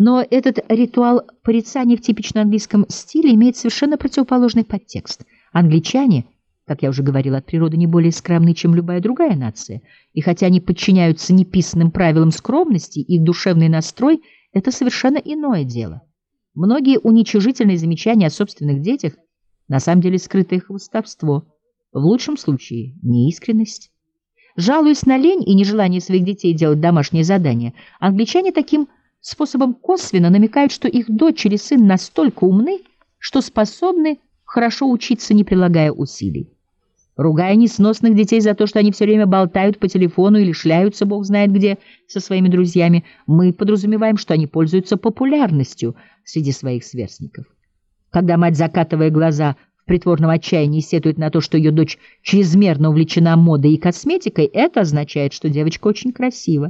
Но этот ритуал порицания в типично английском стиле имеет совершенно противоположный подтекст. Англичане, как я уже говорила, от природы не более скромны, чем любая другая нация, и хотя они подчиняются неписанным правилам скромности, их душевный настрой — это совершенно иное дело. Многие уничижительные замечания о собственных детях на самом деле скрытое хвастовство, в лучшем случае неискренность. Жалуясь на лень и нежелание своих детей делать домашние задания, англичане таким способом косвенно намекают, что их дочь или сын настолько умны, что способны хорошо учиться, не прилагая усилий. Ругая несносных детей за то, что они все время болтают по телефону или шляются бог знает где со своими друзьями, мы подразумеваем, что они пользуются популярностью среди своих сверстников. Когда мать, закатывая глаза, в притворном отчаянии сетует на то, что ее дочь чрезмерно увлечена модой и косметикой, это означает, что девочка очень красива.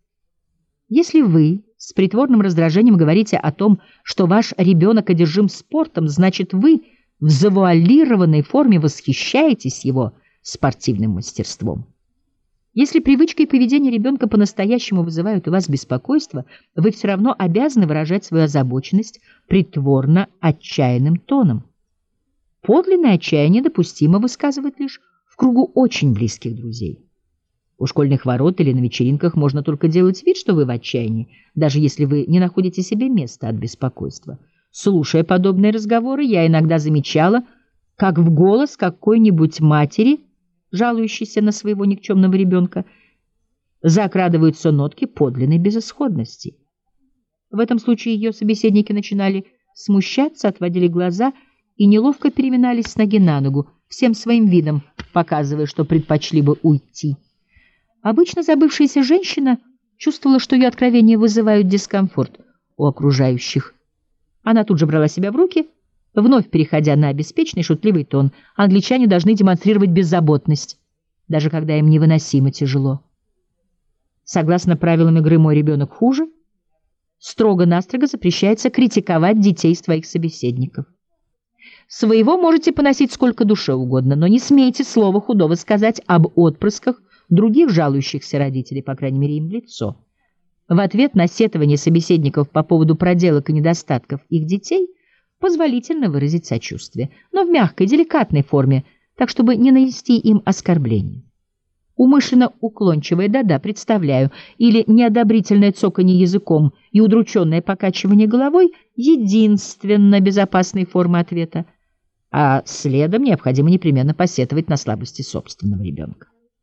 Если вы с притворным раздражением говорите о том, что ваш ребенок одержим спортом, значит, вы в завуалированной форме восхищаетесь его спортивным мастерством. Если привычка и поведение ребенка по-настоящему вызывают у вас беспокойство, вы все равно обязаны выражать свою озабоченность притворно отчаянным тоном. Подлинное отчаяние допустимо высказывать лишь в кругу очень близких друзей. У школьных ворот или на вечеринках можно только делать вид, что вы в отчаянии, даже если вы не находите себе места от беспокойства. Слушая подобные разговоры, я иногда замечала, как в голос какой-нибудь матери, жалующейся на своего никчемного ребенка, закрадываются нотки подлинной безысходности. В этом случае ее собеседники начинали смущаться, отводили глаза и неловко переминались с ноги на ногу, всем своим видом показывая, что предпочли бы уйти. Обычно забывшаяся женщина чувствовала, что ее откровения вызывают дискомфорт у окружающих. Она тут же брала себя в руки, вновь переходя на беспечный шутливый тон. Англичане должны демонстрировать беззаботность, даже когда им невыносимо тяжело. Согласно правилам игры «Мой ребенок хуже», строго-настрого запрещается критиковать детей своих собеседников. Своего можете поносить сколько душе угодно, но не смейте слова худого сказать об отпрысках других жалующихся родителей, по крайней мере, им в лицо. В ответ на сетование собеседников по поводу проделок и недостатков их детей позволительно выразить сочувствие, но в мягкой, деликатной форме, так, чтобы не нанести им оскорбление. Умышленно уклончивое «да-да, представляю» или неодобрительное цоканье языком и удрученное покачивание головой — единственно безопасные формы ответа, а следом необходимо непременно посетовать на слабости собственного ребенка.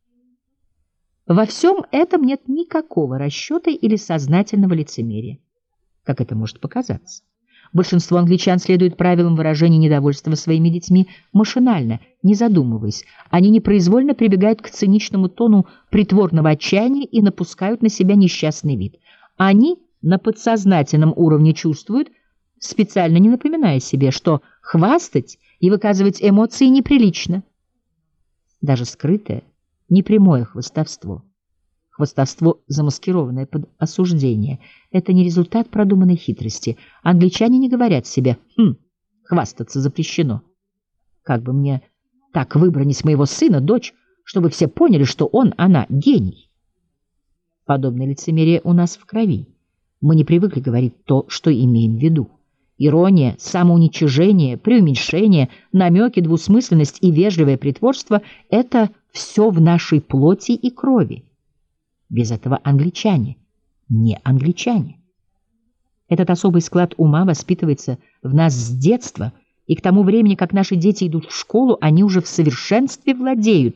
Во всем этом нет никакого расчета или сознательного лицемерия, как это может показаться. Большинство англичан следует правилам выражения недовольства своими детьми машинально, не задумываясь. Они непроизвольно прибегают к циничному тону притворного отчаяния и напускают на себя несчастный вид. Они на подсознательном уровне чувствуют, специально не напоминая себе, что хвастать и выказывать эмоции неприлично. Даже скрытое, непрямое хвастовство. Хвастовство, замаскированное под осуждение, это не результат продуманной хитрости. Англичане не говорят себе хвастаться запрещено. Как бы мне так выбронить моего сына, дочь, чтобы все поняли, что она гений. Подобное лицемерие у нас в крови. Мы не привыкли говорить то, что имеем в виду. Ирония, самоуничижение, преуменьшение, намеки, двусмысленность и вежливое притворство — это все в нашей плоти и крови. Без этого англичане не англичане. Этот особый склад ума воспитывается в нас с детства, и к тому времени, как наши дети идут в школу, они уже в совершенстве владеют